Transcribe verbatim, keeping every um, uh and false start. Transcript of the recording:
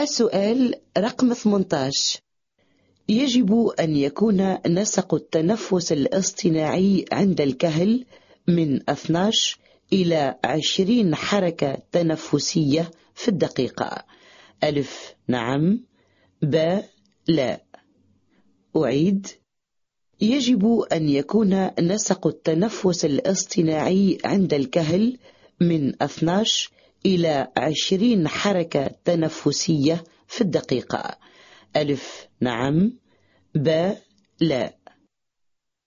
السؤال رقم ثمانية عشر. يجب أن يكون نسق التنفس الاصطناعي عند الكهل من اثني عشر إلى عشرين حركة تنفسية في الدقيقة. ألف نعم، ب لا. أعيد. يجب أن يكون نسق التنفس الاصطناعي عند الكهل من اثني عشر إلى عشرين حركة تنفسية في الدقيقة. ألف نعم، ب لا.